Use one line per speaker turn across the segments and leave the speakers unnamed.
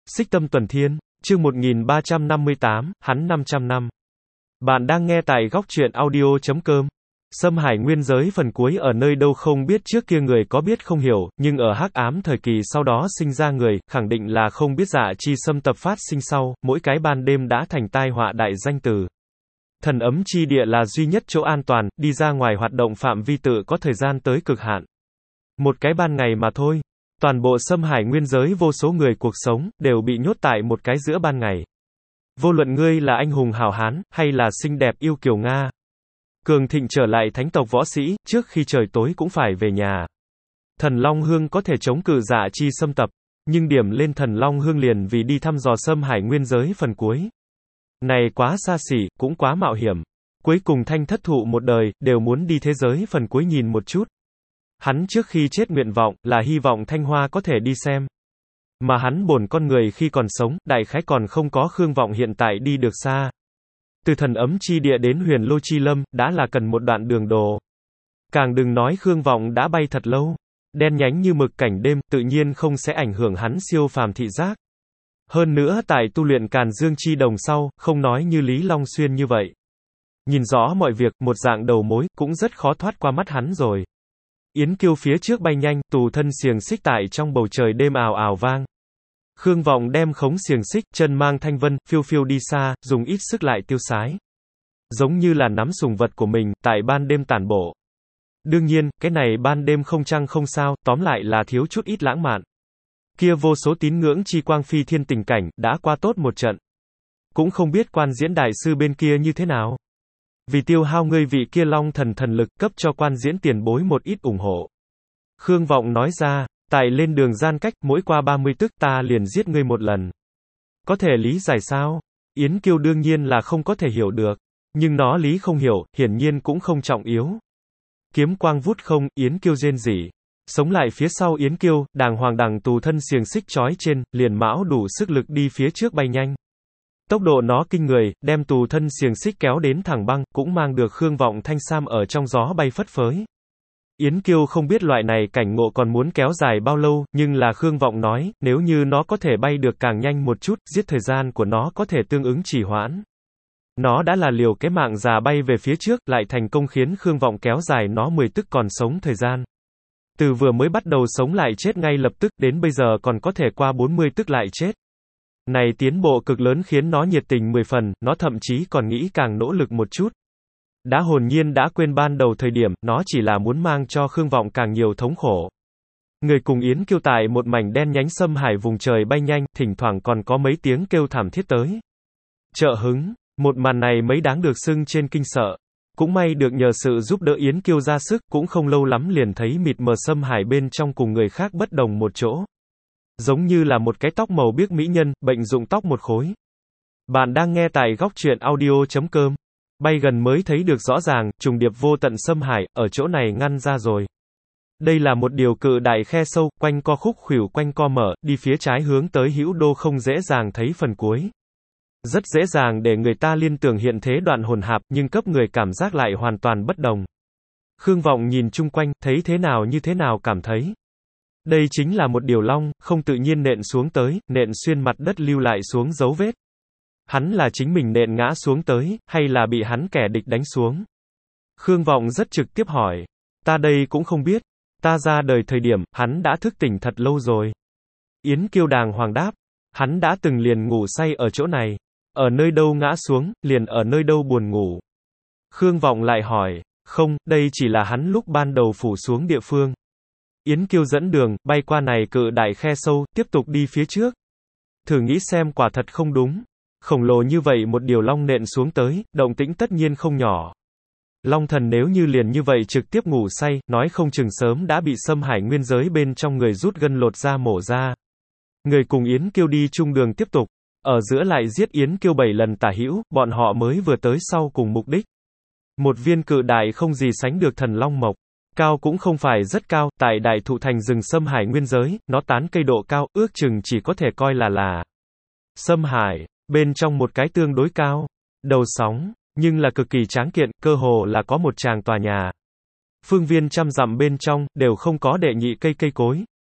Xích Tâm Tuần Thiên, chương 1358, hắn 500 năm. Bạn đang nghe tại góc truyện audio.com. Xâm hải nguyên giới phần cuối ở nơi đâu không biết, trước kia người có biết không hiểu, nhưng ở hắc ám thời kỳ sau đó sinh ra người, khẳng định là không biết dạ chi xâm tập phát sinh sau, mỗi cái ban đêm đã thành tai họa đại danh từ. Thần ấm chi địa là duy nhất chỗ an toàn, đi ra ngoài hoạt động phạm vi tự có thời gian tới cực hạn. Một cái ban ngày mà thôi. Toàn bộ xâm hải nguyên giới vô số người cuộc sống, đều bị nhốt tại một cái giữa ban ngày. Vô luận ngươi là anh hùng hảo hán, hay là xinh đẹp yêu kiều Nga. Cường thịnh trở lại thánh tộc võ sĩ, trước khi trời tối cũng phải về nhà. Thần Long Hương có thể chống cự dạ chi xâm tập, nhưng điểm lên Thần Long Hương liền vì đi thăm dò xâm hải nguyên giới phần cuối. Này quá xa xỉ, cũng quá mạo hiểm. Cuối cùng Thanh thất thụ một đời, đều muốn đi thế giới phần cuối nhìn một chút. Hắn trước khi chết nguyện vọng, là hy vọng Thanh Hoa có thể đi xem. Mà hắn bổn con người khi còn sống, đại khái còn không có Khương Vọng hiện tại đi được xa. Từ thần ấm chi địa đến huyền lô chi lâm, đã là cần một đoạn đường đồ. Càng đừng nói Khương Vọng đã bay thật lâu. Đen nhánh như mực cảnh đêm, tự nhiên không sẽ ảnh hưởng hắn siêu phàm thị giác. Hơn nữa tại tu luyện Càn Dương chi đồng sau, không nói như Lý Long Xuyên như vậy. Nhìn rõ mọi việc, một dạng đầu mối, cũng rất khó thoát qua mắt hắn rồi. Yến Kiêu phía trước bay nhanh, tù thân xiềng xích tại trong bầu trời đêm ào ào vang. Khương Vọng đem khống xiềng xích, chân mang thanh vân, phiêu phiêu đi xa, dùng ít sức lại tiêu sái. Giống như là nắm sùng vật của mình, tại ban đêm tản bộ. Đương nhiên, cái này ban đêm không trăng không sao, tóm lại là thiếu chút ít lãng mạn. Kia vô số tín ngưỡng chi quang phi thiên tình cảnh, đã qua tốt một trận. Cũng không biết quan diễn đại sư bên kia như thế nào. Vì tiêu hao ngươi vị kia long thần thần lực, cấp cho quan diễn tiền bối một ít ủng hộ. Khương Vọng nói ra, tại lên đường gian cách, mỗi qua 30 tức ta liền giết ngươi một lần. Có thể lý giải sao? Yến Kiêu đương nhiên là không có thể hiểu được. Nhưng nó lý không hiểu, hiển nhiên cũng không trọng yếu. Kiếm quang vút không, Yến Kiêu rên rỉ. Sống lại phía sau Yến Kiêu, đàng hoàng đằng tù thân xiềng xích trói trên, liền mão đủ sức lực đi phía trước bay nhanh. Tốc độ nó kinh người, đem tù thân xiềng xích kéo đến thẳng băng, cũng mang được Khương Vọng thanh sam ở trong gió bay phất phới. Yến Kiêu không biết loại này cảnh ngộ còn muốn kéo dài bao lâu, nhưng là Khương Vọng nói, nếu như nó có thể bay được càng nhanh một chút, giết thời gian của nó có thể tương ứng trì hoãn. Nó đã là liều cái mạng già bay về phía trước, lại thành công khiến Khương Vọng kéo dài nó 10 tức còn sống thời gian. Từ vừa mới bắt đầu sống lại chết ngay lập tức, đến bây giờ còn có thể qua 40 tức lại chết. Này tiến bộ cực lớn khiến nó nhiệt tình 10 phần, nó thậm chí còn nghĩ càng nỗ lực một chút. Đã hồn nhiên đã quên ban đầu thời điểm, nó chỉ là muốn mang cho Khương Vọng càng nhiều thống khổ. Người cùng Yến Kiêu tại một mảnh đen nhánh xâm hải vùng trời bay nhanh, thỉnh thoảng còn có mấy tiếng kêu thảm thiết tới. Trợ hứng, một màn này mấy đáng được xưng trên kinh sợ. Cũng may được nhờ sự giúp đỡ Yến Kiêu ra sức, cũng không lâu lắm liền thấy mịt mờ xâm hải bên trong cùng người khác bất đồng một chỗ. Giống như là một cái tóc màu biếc mỹ nhân, bệnh dụng tóc một khối. Bạn đang nghe tại góc truyện audio.com. Bay gần mới thấy được rõ ràng, trùng điệp vô tận xâm hải, ở chỗ này ngăn ra rồi. Đây là một điều cự đại khe sâu, quanh co khúc khuỷu quanh co mở, đi phía trái hướng tới hữu đô không dễ dàng thấy phần cuối. Rất dễ dàng để người ta liên tưởng hiện thế đoạn hồn hạp, nhưng cấp người cảm giác lại hoàn toàn bất đồng. Khương Vọng nhìn chung quanh, thấy thế nào như thế nào cảm thấy. Đây chính là một điều long, không tự nhiên nện xuống tới, nện xuyên mặt đất lưu lại xuống dấu vết. Hắn là chính mình nện ngã xuống tới, hay là bị hắn kẻ địch đánh xuống? Khương Vọng rất trực tiếp hỏi. Ta đây cũng không biết. Ta ra đời thời điểm, hắn đã thức tỉnh thật lâu rồi. Yến Kiêu đàng hoàng đáp. Hắn đã từng liền ngủ say ở chỗ này. Ở nơi đâu ngã xuống, liền ở nơi đâu buồn ngủ. Khương Vọng lại hỏi. Không, đây chỉ là hắn lúc ban đầu phủ xuống địa phương. Yến Kiêu dẫn đường, bay qua này cự đại khe sâu, tiếp tục đi phía trước. Thử nghĩ xem quả thật không đúng. Khổng lồ như vậy một điều long nện xuống tới, động tĩnh tất nhiên không nhỏ. Long thần nếu như liền như vậy trực tiếp ngủ say, nói không chừng sớm đã bị xâm hải nguyên giới bên trong người rút gân lột da mổ ra. Người cùng Yến Kiêu đi chung đường tiếp tục. Ở giữa lại giết Yến Kiêu 7 lần tả hữu, bọn họ mới vừa tới sau cùng mục đích. Một viên cự đại không gì sánh được thần long mộc. Cao cũng không phải rất cao, tại đại thụ thành rừng xâm hải nguyên giới, nó tán cây độ cao, ước chừng chỉ có thể coi là xâm hải, bên trong một cái tương đối cao, đầu sóng, nhưng là cực kỳ tráng kiện, cơ hồ là có một tràng tòa nhà. Phương viên trăm dặm bên trong, đều không có đệ nhị cây cối.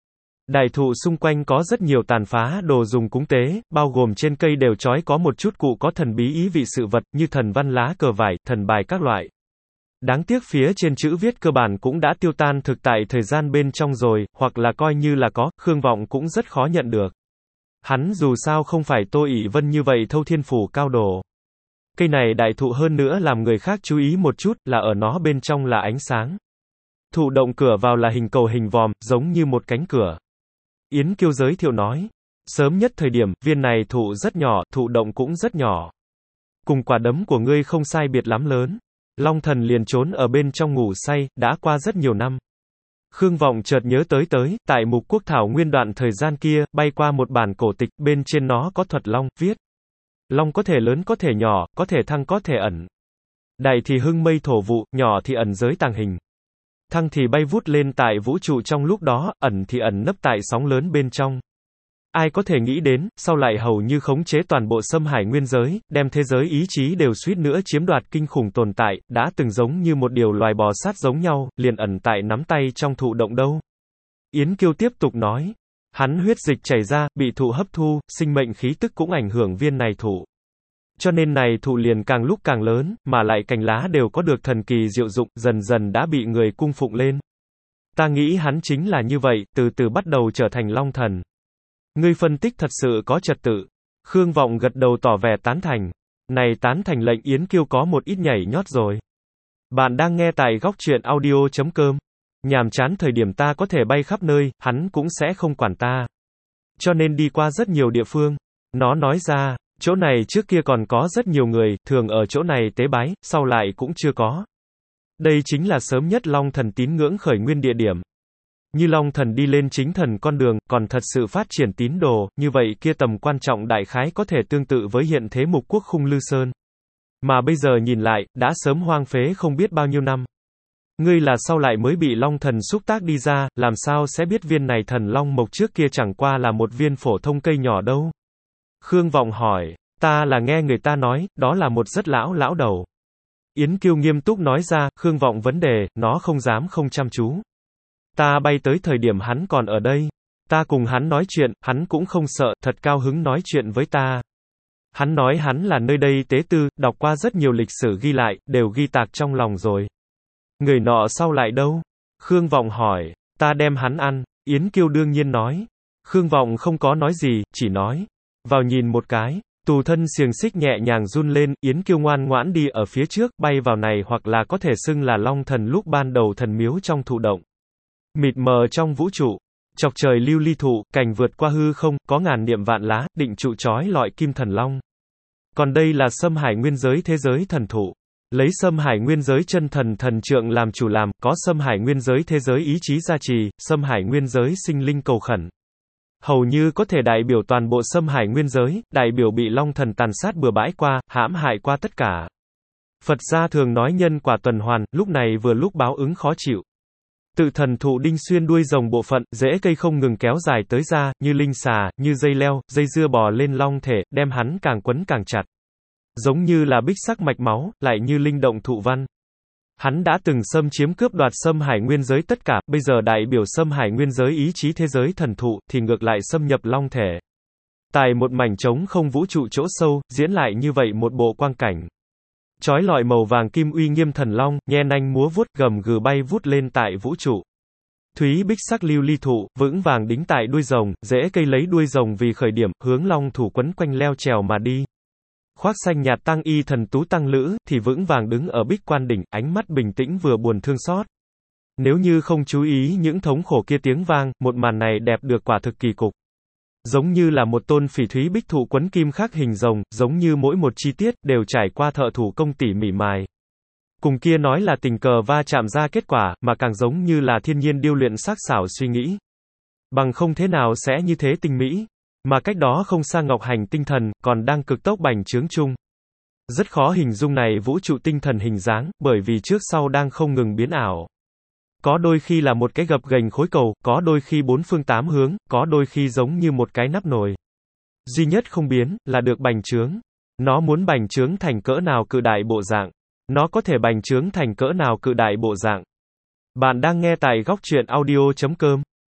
Đại thụ xung quanh có rất nhiều tàn phá đồ dùng cúng tế, bao gồm trên cây đều trói có một chút cụ có thần bí ý vị sự vật, như thần văn lá cờ vải, thần bài các loại. Đáng tiếc phía trên chữ viết cơ bản cũng đã tiêu tan thực tại thời gian bên trong rồi, hoặc là coi như là có, Khương Vọng cũng rất khó nhận được. Hắn dù sao không phải Tô ỷ Vân như vậy thâu thiên phủ cao đồ. Cây này đại thụ hơn nữa làm người khác chú ý một chút, là ở nó bên trong là ánh sáng. Thụ động cửa vào là hình cầu hình vòm, giống như một cánh cửa. Yến Kiêu giới thiệu nói. Sớm nhất thời điểm, viên này thụ rất nhỏ, thụ động cũng rất nhỏ. Cùng quả đấm của ngươi không sai biệt lắm lớn. Long Thần liền trốn ở bên trong ngủ say, đã qua rất nhiều năm. Khương Vọng chợt nhớ tới, tại Mục Quốc Thảo Nguyên đoạn thời gian kia, bay qua một bản cổ tịch, bên trên nó có thuật long, viết. Long có thể lớn có thể nhỏ, có thể thăng có thể ẩn. Đại thì hưng mây thổ vụ, nhỏ thì ẩn giới tàng hình. Thăng thì bay vút lên tại vũ trụ trong lúc đó, ẩn thì ẩn nấp tại sóng lớn bên trong. Ai có thể nghĩ đến, sau lại hầu như khống chế toàn bộ Xâm Hải nguyên giới, đem thế giới ý chí đều suýt nữa chiếm đoạt kinh khủng tồn tại, đã từng giống như một điều loài bò sát giống nhau, liền ẩn tại nắm tay trong thụ động đâu. Yến Kiêu tiếp tục nói, hắn huyết dịch chảy ra, bị thụ hấp thu, sinh mệnh khí tức cũng ảnh hưởng viên này thụ. Cho nên này thụ liền càng lúc càng lớn, mà lại cành lá đều có được thần kỳ diệu dụng, dần dần đã bị người cung phụng lên. Ta nghĩ hắn chính là như vậy, từ từ bắt đầu trở thành Long Thần. Ngươi phân tích thật sự có trật tự. Khương Vọng gật đầu tỏ vẻ tán thành. Này tán thành lệnh Yến Kiêu có một ít nhảy nhót rồi. Bạn đang nghe tại góc truyện audio.com. Nhàm chán thời điểm ta có thể bay khắp nơi, hắn cũng sẽ không quản ta. Cho nên đi qua rất nhiều địa phương. Nó nói ra, chỗ này trước kia còn có rất nhiều người, thường ở chỗ này tế bái, sau lại cũng chưa có. Đây chính là sớm nhất Long Thần tín ngưỡng khởi nguyên địa điểm. Như Long Thần đi lên chính thần con đường, còn thật sự phát triển tín đồ, như vậy kia tầm quan trọng đại khái có thể tương tự với hiện thế Mục Quốc Khung Lư Sơn. Mà bây giờ nhìn lại, đã sớm hoang phế không biết bao nhiêu năm. Ngươi là sau lại mới bị Long Thần xúc tác đi ra, làm sao sẽ biết viên này thần Long Mộc trước kia chẳng qua là một viên phổ thông cây nhỏ đâu? Khương Vọng hỏi, ta là nghe người ta nói, đó là một rất lão đầu. Yến Kiêu nghiêm túc nói ra, Khương Vọng vấn đề, nó không dám không chăm chú. Ta bay tới thời điểm hắn còn ở đây. Ta cùng hắn nói chuyện, hắn cũng không sợ, thật cao hứng nói chuyện với ta. Hắn nói hắn là nơi đây tế tư, đọc qua rất nhiều lịch sử ghi lại, đều ghi tạc trong lòng rồi. Người nọ sau lại đâu? Khương Vọng hỏi, ta đem hắn ăn. Yến Kiêu đương nhiên nói. Khương Vọng không có nói gì, chỉ nói. Vào nhìn một cái. Tù thân xiềng xích nhẹ nhàng run lên, Yến Kiêu ngoan ngoãn đi ở phía trước, bay vào này hoặc là có thể xưng là Long Thần lúc ban đầu thần miếu trong thụ động. Mịt mờ trong vũ trụ, chọc trời lưu ly thụ, cành vượt qua hư không, có ngàn niệm vạn lá, định trụ chói lọi kim thần long. Còn đây là Xâm Hải nguyên giới thế giới thần thụ. Lấy Xâm Hải nguyên giới chân thần thần trượng làm chủ làm, có Xâm Hải nguyên giới thế giới ý chí gia trì, Xâm Hải nguyên giới sinh linh cầu khẩn. Hầu như có thể đại biểu toàn bộ Xâm Hải nguyên giới, đại biểu bị Long Thần tàn sát bừa bãi qua, hãm hại qua tất cả. Phật gia thường nói nhân quả tuần hoàn, lúc này vừa lúc báo ứng khó chịu. Tự thần thụ đinh xuyên đuôi rồng bộ phận, rễ cây không ngừng kéo dài tới ra, như linh xà, như dây leo, dây dưa bò lên long thể, đem hắn càng quấn càng chặt. Giống như là bích sắc mạch máu, lại như linh động thụ văn. Hắn đã từng xâm chiếm cướp đoạt Xâm Hải nguyên giới tất cả, bây giờ đại biểu Xâm Hải nguyên giới ý chí thế giới thần thụ, thì ngược lại xâm nhập long thể. Tại một mảnh trống không vũ trụ chỗ sâu, diễn lại như vậy một bộ quang cảnh. Chói lọi màu vàng kim uy nghiêm thần long, nhe nanh múa vuốt, gầm gừ bay vút lên tại vũ trụ. Thúy bích sắc lưu ly thụ, vững vàng đính tại đuôi rồng, rễ cây lấy đuôi rồng vì khởi điểm, hướng long thủ quấn quanh leo trèo mà đi. Khoác xanh nhạt tăng y thần tú tăng lữ, thì vững vàng đứng ở bích quan đỉnh, ánh mắt bình tĩnh vừa buồn thương xót. Nếu như không chú ý những thống khổ kia tiếng vang, một màn này đẹp được quả thực kỳ cục. Giống như là một tôn phỉ thúy bích thụ quấn kim khắc hình rồng, giống như mỗi một chi tiết, đều trải qua thợ thủ công tỉ mỉ mài. Cùng kia nói là tình cờ va chạm ra kết quả, mà càng giống như là thiên nhiên điêu luyện sắc sảo suy nghĩ. Bằng không thế nào sẽ như thế tinh mỹ. Mà cách đó không xa ngọc hành tinh thần, còn đang cực tốc bành trướng chung. Rất khó hình dung này vũ trụ tinh thần hình dáng, bởi vì trước sau đang không ngừng biến ảo. Có đôi khi là một cái gập ghềnh khối cầu, có đôi khi bốn phương tám hướng, có đôi khi giống như một cái nắp nồi. Duy nhất không biến, là được bành trướng. Nó muốn bành trướng thành cỡ nào cự đại bộ dạng. Nó có thể bành trướng thành cỡ nào cự đại bộ dạng. Bạn đang nghe tại góc truyện audio.com.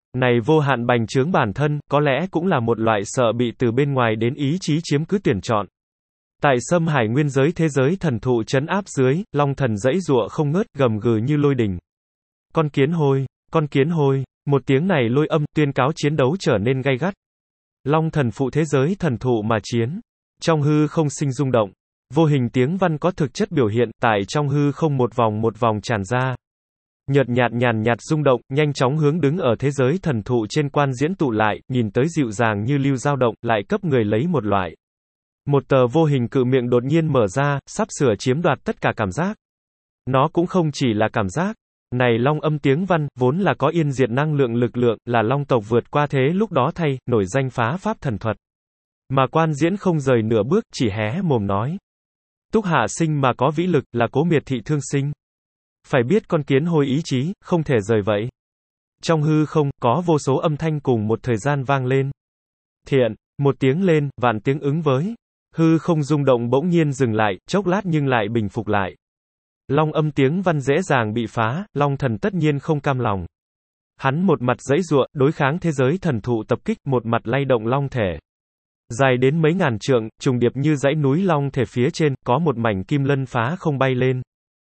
Này vô hạn bành trướng bản thân, có lẽ cũng là một loại sợ bị từ bên ngoài đến ý chí chiếm cứ tuyển chọn. Tại Sâm Hải nguyên giới thế giới thần thụ trấn áp dưới, Long Thần giãy giụa không ngớt, gầm gừ như lôi đình. Con kiến hôi, một tiếng này lôi âm, tuyên cáo chiến đấu trở nên gay gắt. Long Thần phụ thế giới thần thụ mà chiến. Trong hư không sinh rung động. Vô hình tiếng văn có thực chất biểu hiện, tại trong hư không một vòng tràn ra. Nhợt nhạt nhàn nhạt rung động, nhanh chóng hướng đứng ở thế giới thần thụ trên Quan Diễn tụ lại, nhìn tới dịu dàng như lưu dao động, lại cấp người lấy một loại. Một tờ vô hình cự miệng đột nhiên mở ra, sắp sửa chiếm đoạt tất cả cảm giác. Nó cũng không chỉ là cảm giác. Này long âm tiếng văn, vốn là có yên diệt năng lượng lực lượng, là long tộc vượt qua thế lúc đó thay, nổi danh phá pháp thần thuật. Mà Quan Diễn không rời nửa bước, chỉ hé mồm nói. Túc hạ sinh mà có vĩ lực, là cố miệt thị thương sinh. Phải biết con kiến hôi ý chí, không thể rời vậy. Trong hư không, có vô số âm thanh cùng một thời gian vang lên. Thiện, một tiếng lên, vạn tiếng ứng với. Hư không rung động bỗng nhiên dừng lại, chốc lát nhưng lại bình phục lại. Long âm tiếng văn dễ dàng bị phá, Long Thần tất nhiên không cam lòng. Hắn một mặt giãy giụa, đối kháng thế giới thần thụ tập kích, một mặt lay động long thể. Dài đến mấy ngàn trượng, trùng điệp như dãy núi long thể phía trên, có một mảnh kim lân phá không bay lên.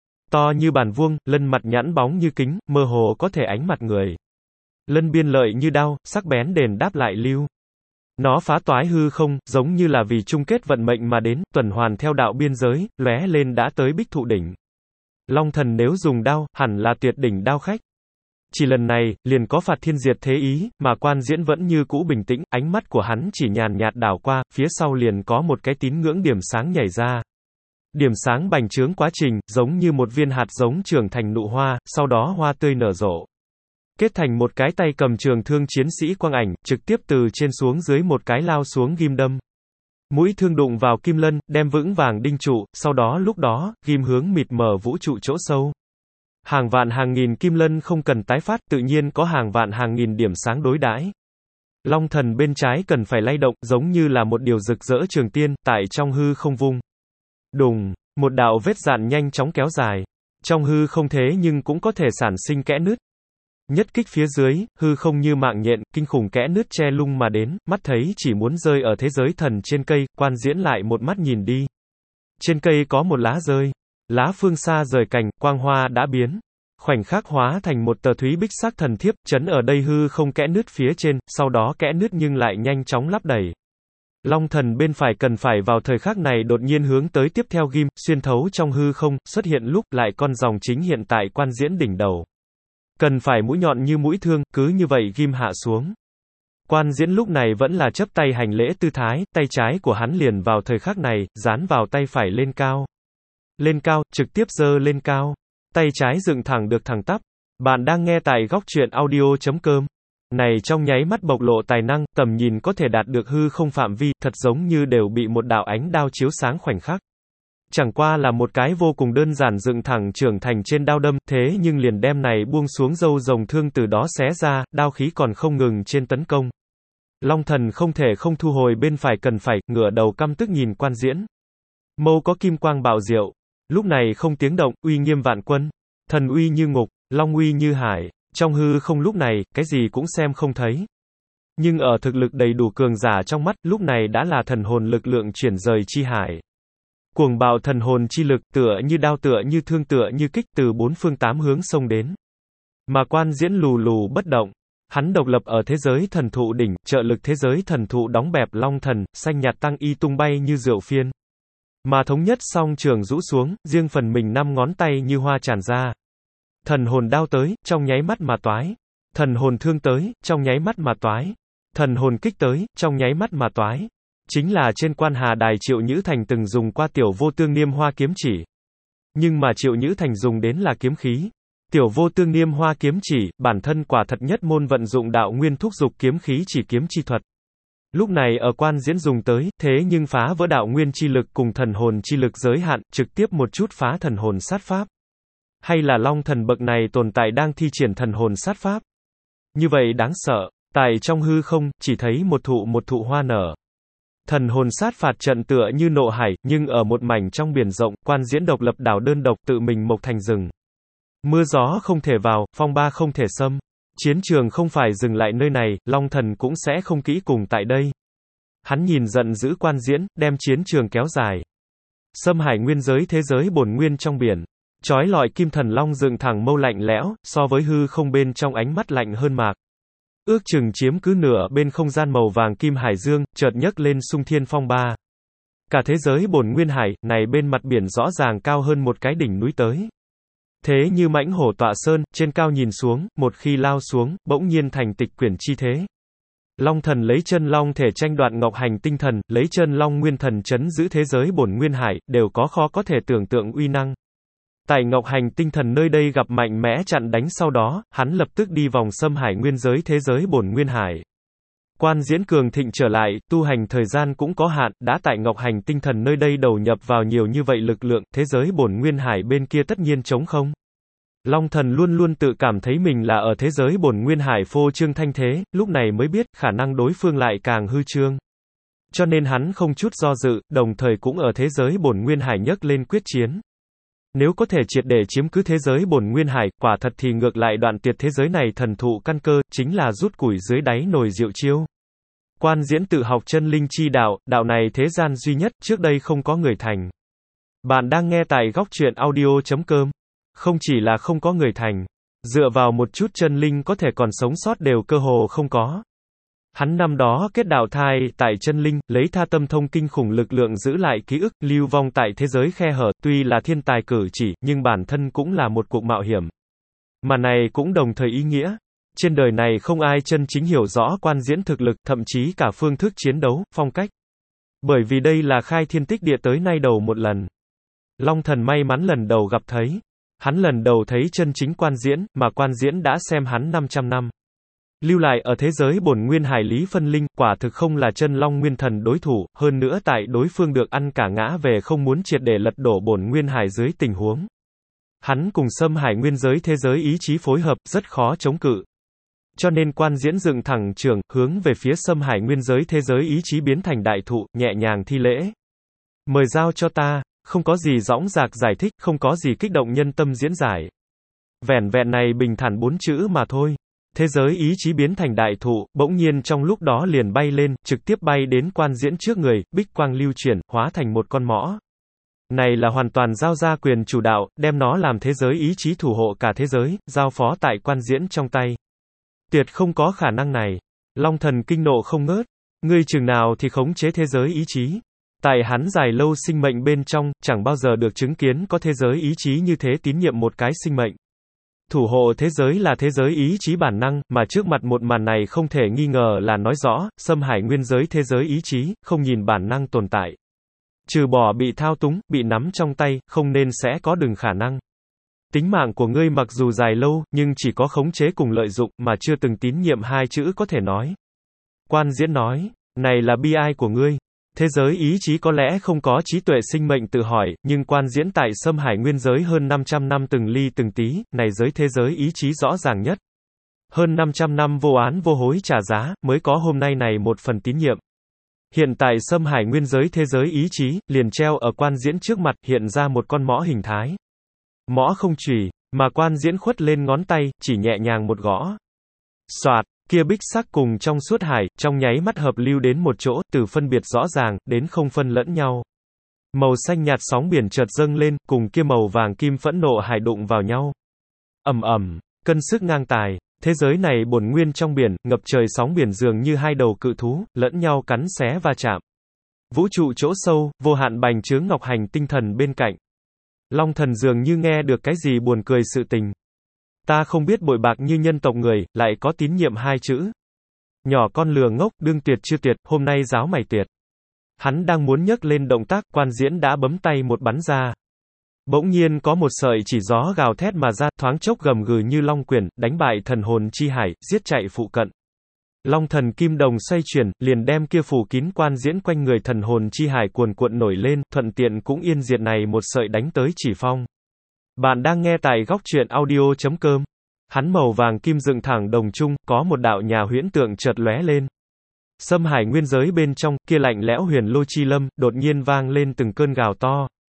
To như bàn vuông, lân mặt nhẵn bóng như kính, mơ hồ có thể ánh mặt người. Lân biên lợi như đao, sắc bén đền đáp lại lưu. Nó phá toái hư không, giống như là vì chung kết vận mệnh mà đến, tuần hoàn theo đạo biên giới, lóe lên đã tới Bích Thụ đỉnh. Long Thần nếu dùng đao, hẳn là tuyệt đỉnh đao khách. Chỉ lần này, liền có phạt thiên diệt thế ý, mà Quan Diễn vẫn như cũ bình tĩnh, ánh mắt của hắn chỉ nhàn nhạt đảo qua, phía sau liền có một cái tín ngưỡng điểm sáng nhảy ra. Điểm sáng bành trướng quá trình, giống như một viên hạt giống trưởng thành nụ hoa, sau đó hoa tươi nở rộ. Kết thành một cái tay cầm trường thương chiến sĩ quang ảnh, trực tiếp từ trên xuống dưới một cái lao xuống ghim đâm. Mũi thương đụng vào kim lân, đem vững vàng đinh trụ, sau đó lúc đó, ghim hướng mịt mờ vũ trụ chỗ sâu. Hàng vạn hàng nghìn kim lân không cần tái phát, tự nhiên có hàng vạn hàng nghìn điểm sáng đối đãi. Long Thần bên trái cần phải lay động, giống như là một điều rực rỡ trường tiên, tại trong hư không vung. Đùng, một đạo vết dạn nhanh chóng kéo dài. Trong hư không thế nhưng cũng có thể sản sinh kẽ nứt. Nhất kích phía dưới, hư không như mạng nhện, kinh khủng kẽ nứt che lung mà đến, mắt thấy chỉ muốn rơi ở thế giới thần trên cây, Quan Diễn lại một mắt nhìn đi. Trên cây có một lá rơi. Lá phương xa rời cành, quang hoa đã biến. Khoảnh khắc hóa thành một tờ thúy bích sắc thần thiếp, chấn ở đây hư không kẽ nứt phía trên, sau đó kẽ nứt nhưng lại nhanh chóng lấp đầy. Long Thần bên phải cần phải vào thời khắc này đột nhiên hướng tới tiếp theo ghim, xuyên thấu trong hư không, xuất hiện lúc lại con dòng chính hiện tại Quan Diễn đỉnh đầu. Cần phải mũi nhọn như mũi thương, cứ như vậy ghim hạ xuống. Quan Diễn lúc này vẫn là chấp tay hành lễ tư thái, tay trái của hắn liền vào thời khắc này, dán vào tay phải lên cao. Lên cao, trực tiếp giơ lên cao. Tay trái dựng thẳng được thẳng tắp. Bạn đang nghe tại góc truyện audio.com. Này trong nháy mắt bộc lộ tài năng, tầm nhìn có thể đạt được hư không phạm vi, thật giống như đều bị một đạo ánh đao chiếu sáng khoảnh khắc. Chẳng qua là một cái vô cùng đơn giản dựng thẳng trưởng thành trên đao đâm, thế nhưng liền đem này buông xuống râu rồng thương từ đó xé ra, đao khí còn không ngừng trên tấn công. Long Thần không thể không thu hồi bên phải cần phải, ngửa đầu căm tức nhìn Quan Diễn. Mâu có kim quang bạo diệu. Lúc này không tiếng động, uy nghiêm vạn quân. Thần uy như ngục, long uy như hải. Trong hư không lúc này, cái gì cũng xem không thấy. Nhưng ở thực lực đầy đủ cường giả trong mắt, lúc này đã là thần hồn lực lượng chuyển rời chi hải. Cuồng bạo thần hồn chi lực, tựa như đao tựa như thương tựa như kích từ bốn phương tám hướng xông đến. Mà Quan Diễn lù lù bất động. Hắn độc lập ở thế giới thần thụ đỉnh, trợ lực thế giới thần thụ đóng bẹp Long Thần, xanh nhạt tăng y tung bay như rượu phiên. Mà thống nhất song trường rũ xuống, riêng phần mình 5 ngón tay như hoa tràn ra. Thần hồn đao tới, trong nháy mắt mà toái. Thần hồn thương tới, trong nháy mắt mà toái. Thần hồn kích tới, trong nháy mắt mà toái. Chính là trên Quan Hà Đài Triệu Nhữ Thành từng dùng qua tiểu vô tương niêm hoa kiếm chỉ. Nhưng mà Triệu Nhữ Thành dùng đến là kiếm khí. Tiểu vô tương niêm hoa kiếm chỉ, bản thân quả thật nhất môn vận dụng đạo nguyên thúc dục kiếm khí chỉ kiếm chi thuật. Lúc này ở Quan Diễn dùng tới, thế nhưng phá vỡ đạo nguyên chi lực cùng thần hồn chi lực giới hạn, trực tiếp một chút phá thần hồn sát pháp. Hay là Long Thần bậc này tồn tại đang thi triển thần hồn sát pháp? Như vậy đáng sợ, tại trong hư không, chỉ thấy một thụ hoa nở. Thần hồn sát phạt trận tựa như nộ hải, nhưng ở một mảnh trong biển rộng, Quan Diễn độc lập đảo đơn độc tự mình mộc thành rừng. Mưa gió không thể vào, phong ba không thể xâm. Chiến trường không phải dừng lại nơi này, Long Thần cũng sẽ không kỹ cùng tại đây. Hắn nhìn giận dữ Quan Diễn, đem chiến trường kéo dài. Xâm hải nguyên giới thế giới bổn nguyên trong biển. Chói lọi kim thần long dựng thẳng mâu lạnh lẽo, so với hư không bên trong ánh mắt lạnh hơn mạc. Ước chừng chiếm cứ nửa bên không gian màu vàng kim hải dương, chợt nhấc lên xung thiên phong ba. Cả thế giới bổn nguyên hải, này bên mặt biển rõ ràng cao hơn một cái đỉnh núi tới. Thế như mãnh hổ tọa sơn, trên cao nhìn xuống, một khi lao xuống, bỗng nhiên thành tịch quyển chi thế. Long Thần lấy chân long thể tranh đoạt ngọc hành tinh thần, lấy chân long nguyên thần chấn giữ thế giới bổn nguyên hải, đều có khó có thể tưởng tượng uy năng. Tại ngọc hành tinh thần nơi đây gặp mạnh mẽ chặn đánh sau đó, hắn lập tức đi vòng xâm hải nguyên giới thế giới bổn nguyên hải. Quan Diễn cường thịnh trở lại, tu hành thời gian cũng có hạn, đã tại ngọc hành tinh thần nơi đây đầu nhập vào nhiều như vậy lực lượng, thế giới bổn nguyên hải bên kia tất nhiên trống không. Long Thần luôn luôn tự cảm thấy mình là ở thế giới bổn nguyên hải phô trương thanh thế, lúc này mới biết, khả năng đối phương lại càng hư trương. Cho nên hắn không chút do dự, đồng thời cũng ở thế giới bổn nguyên hải nhấc lên quyết chiến. Nếu có thể triệt để chiếm cứ thế giới bổn nguyên hải, quả thật thì ngược lại đoạn tuyệt thế giới này thần thụ căn cơ, chính là rút củi dưới đáy nồi diệu chiêu. Quan Diễn tự học chân linh chi đạo, đạo này thế gian duy nhất, trước đây không có người thành. Bạn đang nghe tại góc truyện audio.com. Không chỉ là không có người thành, dựa vào một chút chân linh có thể còn sống sót đều cơ hồ không có. Hắn năm đó kết đạo thai tại chân linh, lấy tha tâm thông kinh khủng lực lượng giữ lại ký ức, lưu vong tại thế giới khe hở, tuy là thiên tài cử chỉ, nhưng bản thân cũng là một cuộc mạo hiểm. Mà này cũng đồng thời ý nghĩa. Trên đời này không ai chân chính hiểu rõ Quan Diễn thực lực, thậm chí cả phương thức chiến đấu, phong cách. Bởi vì đây là khai thiên tích địa tới nay đầu một lần. Long Thần may mắn lần đầu gặp thấy. Hắn lần đầu thấy chân chính Quan Diễn, mà Quan Diễn đã xem hắn 500 năm. Lưu lại ở thế giới bổn nguyên hải lý phân linh, quả thực không là chân long nguyên thần đối thủ, hơn nữa tại đối phương được ăn cả ngã về không muốn triệt để lật đổ bổn nguyên hải dưới tình huống. Hắn cùng xâm hải nguyên giới thế giới ý chí phối hợp, rất khó chống cự. Cho nên Quan Diễn dựng thẳng trường, hướng về phía xâm hải nguyên giới thế giới ý chí biến thành đại thụ, nhẹ nhàng thi lễ. Mời giao cho ta. Không có gì dõng dạc giải thích, không có gì kích động nhân tâm diễn giải. Vẻn vẹn này bình thản 4 chữ mà thôi. Thế giới ý chí biến thành đại thụ, bỗng nhiên trong lúc đó liền bay lên, trực tiếp bay đến Quan Diễn trước người, bích quang lưu chuyển, hóa thành một con mõ. Này là hoàn toàn giao ra quyền chủ đạo, đem nó làm thế giới ý chí thủ hộ cả thế giới, giao phó tại Quan Diễn trong tay. Tuyệt không có khả năng này. Long Thần kinh nộ không ngớt. Ngươi chừng nào thì khống chế thế giới ý chí. Tại hắn dài lâu sinh mệnh bên trong, chẳng bao giờ được chứng kiến có thế giới ý chí như thế tín nhiệm một cái sinh mệnh. Thủ hộ thế giới là thế giới ý chí bản năng, mà trước mặt một màn này không thể nghi ngờ là nói rõ, xâm hải nguyên giới thế giới ý chí, không nhìn bản năng tồn tại. Trừ bỏ bị thao túng, bị nắm trong tay, không nên sẽ có đừng khả năng. Tính mạng của ngươi mặc dù dài lâu, nhưng chỉ có khống chế cùng lợi dụng, mà chưa từng tín nhiệm hai chữ có thể nói. Quan Diễn nói, này là bi ai của ngươi. Thế giới ý chí có lẽ không có trí tuệ sinh mệnh tự hỏi, nhưng Quan Diễn tại xâm hải nguyên giới hơn 500 năm từng ly từng tí, này giới thế giới ý chí rõ ràng nhất. Hơn 500 năm vô án vô hối trả giá, mới có hôm nay này một phần tín nhiệm. Hiện tại xâm hải nguyên giới thế giới ý chí, liền treo ở Quan Diễn trước mặt, hiện ra một con mõ hình thái. Mõ không chùy, mà Quan Diễn khuất lên ngón tay, chỉ nhẹ nhàng một gõ. Soạt. Kia bích sắc cùng trong suốt hải, trong nháy mắt hợp lưu đến một chỗ, từ phân biệt rõ ràng, đến không phân lẫn nhau. Màu xanh nhạt sóng biển chợt dâng lên, cùng kia màu vàng kim phẫn nộ hải đụng vào nhau. Ầm ầm, cân sức ngang tài, thế giới này bổn nguyên trong biển, ngập trời sóng biển dường như hai đầu cự thú, lẫn nhau cắn xé va chạm. Vũ trụ chỗ sâu, vô hạn bành trướng ngọc hành tinh thần bên cạnh. Long Thần dường như nghe được cái gì buồn cười sự tình. Ta không biết bội bạc như nhân tộc người, lại có tín nhiệm hai chữ. Nhỏ con lừa ngốc, đương tuyệt chưa tuyệt, hôm nay giáo mày tuyệt. Hắn đang muốn nhấc lên động tác, Quan Diễn đã bấm tay một bắn ra. Bỗng nhiên có một sợi chỉ gió gào thét mà ra, thoáng chốc gầm gừ như long quyển, đánh bại thần hồn chi hải, giết chạy phụ cận. Long thần kim đồng xoay chuyển, liền đem kia phủ kín Quan Diễn quanh người thần hồn chi hải cuồn cuộn nổi lên, thuận tiện cũng yên diệt này một sợi đánh tới chỉ phong. Bạn đang nghe tại góc truyện audio.com. Hắn màu vàng kim dựng thẳng đồng trung, có một đạo nhà huyễn tượng chợt lóe lên. Xâm hải nguyên giới bên trong, kia lạnh lẽo huyền lô chi lâm, đột nhiên vang lên từng cơn gào to.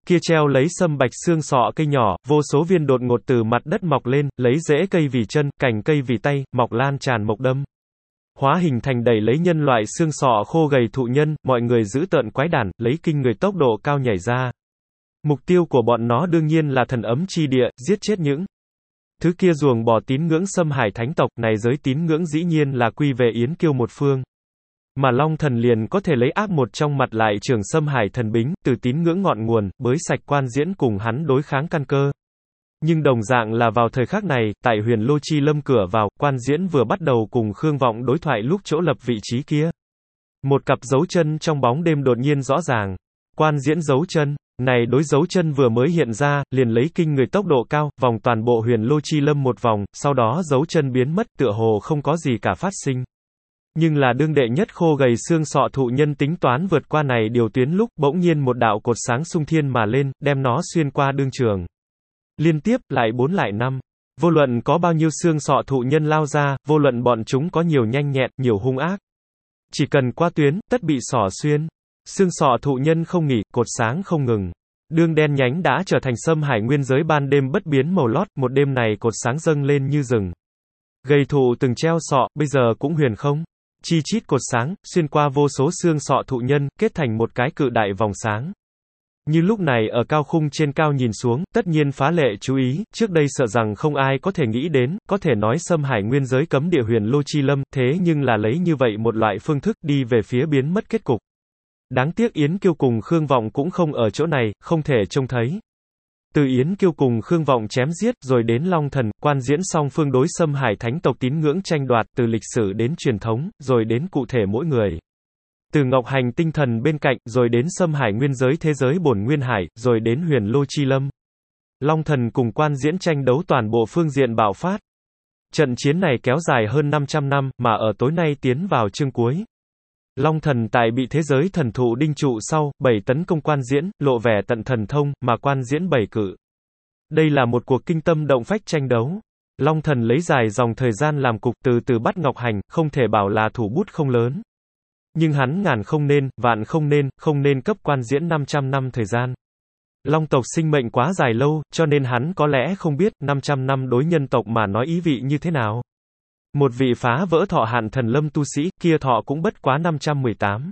Kia treo lấy sâm bạch xương sọ cây nhỏ, vô số viên đột ngột từ mặt đất mọc lên, lấy rễ cây vì chân, cành cây vì tay, mọc lan tràn mộc đâm. Hóa hình thành đầy lấy nhân loại xương sọ khô gầy thụ nhân, mọi người giữ tợn quái đản, lấy kinh người tốc độ cao nhảy ra. Mục tiêu của bọn nó đương nhiên là thần ấm chi địa, giết chết những thứ kia ruồng bỏ tín ngưỡng Sâm Hải thánh tộc, này giới tín ngưỡng dĩ nhiên là quy về Yến Kiêu một phương. Mà Long Thần liền có thể lấy áp một trong mặt lại trường Sâm Hải thần bính, từ tín ngưỡng ngọn nguồn, bới sạch Quan Diễn cùng hắn đối kháng căn cơ. Nhưng đồng dạng là vào thời khắc này, tại Huyền Lô Chi Lâm cửa vào, Quan Diễn vừa bắt đầu cùng Khương Vọng đối thoại lúc chỗ lập vị trí kia. Một cặp dấu chân trong bóng đêm đột nhiên rõ ràng. Quan Diễn dấu chân, này đối dấu chân vừa mới hiện ra, liền lấy kinh người tốc độ cao, vòng toàn bộ Huyền Lô Chi Lâm một vòng, sau đó dấu chân biến mất, tựa hồ không có gì cả phát sinh. Nhưng là đương đệ nhất khô gầy xương sọ thụ nhân tính toán vượt qua này điều tuyến lúc, bỗng nhiên một đạo cột sáng xung thiên mà lên, đem nó xuyên qua đương trường. Liên tiếp, lại 4 lại 5. Vô luận có bao nhiêu xương sọ thụ nhân lao ra, vô luận bọn chúng có nhiều nhanh nhẹn, nhiều hung ác. Chỉ cần qua tuyến, tất bị xỏ xuyên. Xương sọ thụ nhân không nghỉ, cột sáng không ngừng. Đương đen nhánh đã trở thành Sâm Hải nguyên giới ban đêm bất biến màu lót, một đêm này cột sáng dâng lên như rừng. Gầy thụ từng treo sọ, bây giờ cũng huyền không. Chi chít cột sáng, xuyên qua vô số xương sọ thụ nhân, kết thành một cái cự đại vòng sáng. Như lúc này ở cao khung trên cao nhìn xuống, tất nhiên phá lệ chú ý, trước đây sợ rằng không ai có thể nghĩ đến, có thể nói Sâm Hải nguyên giới cấm địa Huyền Lô Chi Lâm, thế nhưng là lấy như vậy một loại phương thức đi về phía biến mất kết cục. Đáng tiếc Yến Kiêu cùng Khương Vọng cũng không ở chỗ này, không thể trông thấy. Từ Yến Kiêu cùng Khương Vọng chém giết, rồi đến Long Thần, Quan Diễn song phương đối Sâm Hải thánh tộc tín ngưỡng tranh đoạt, từ lịch sử đến truyền thống, rồi đến cụ thể mỗi người. Từ Ngọc Hành tinh thần bên cạnh, rồi đến Sâm Hải nguyên giới thế giới bổn nguyên hải, rồi đến Huyền Lô Chi Lâm. Long Thần cùng Quan Diễn tranh đấu toàn bộ phương diện bạo phát. Trận chiến này kéo dài hơn 500 năm, mà ở tối nay tiến vào chương cuối. Long Thần tại bị thế giới thần thụ đinh trụ sau, 7 tấn công Quan Diễn, lộ vẻ tận thần thông, mà Quan Diễn 7 cự. Đây là một cuộc kinh tâm động phách tranh đấu. Long Thần lấy dài dòng thời gian làm cục, từ từ bắt Ngọc Hành, không thể bảo là thủ bút không lớn. Nhưng hắn ngàn không nên, vạn không nên cấp Quan Diễn 500 năm thời gian. Long tộc sinh mệnh quá dài lâu, cho nên hắn có lẽ không biết, 500 năm đối nhân tộc mà nói ý vị như thế nào. Một vị phá vỡ thọ hạn thần lâm tu sĩ, kia thọ cũng bất quá 518.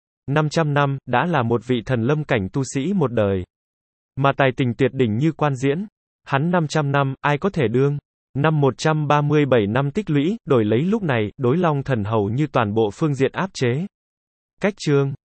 500 năm, đã là một vị thần lâm cảnh tu sĩ một đời. Mà tài tình tuyệt đỉnh như Quan Diễn, hắn 500 năm, ai có thể đương? Năm 137 năm tích lũy, đổi lấy lúc này, đối Long Thần hầu như toàn bộ phương diện áp chế. Cách chương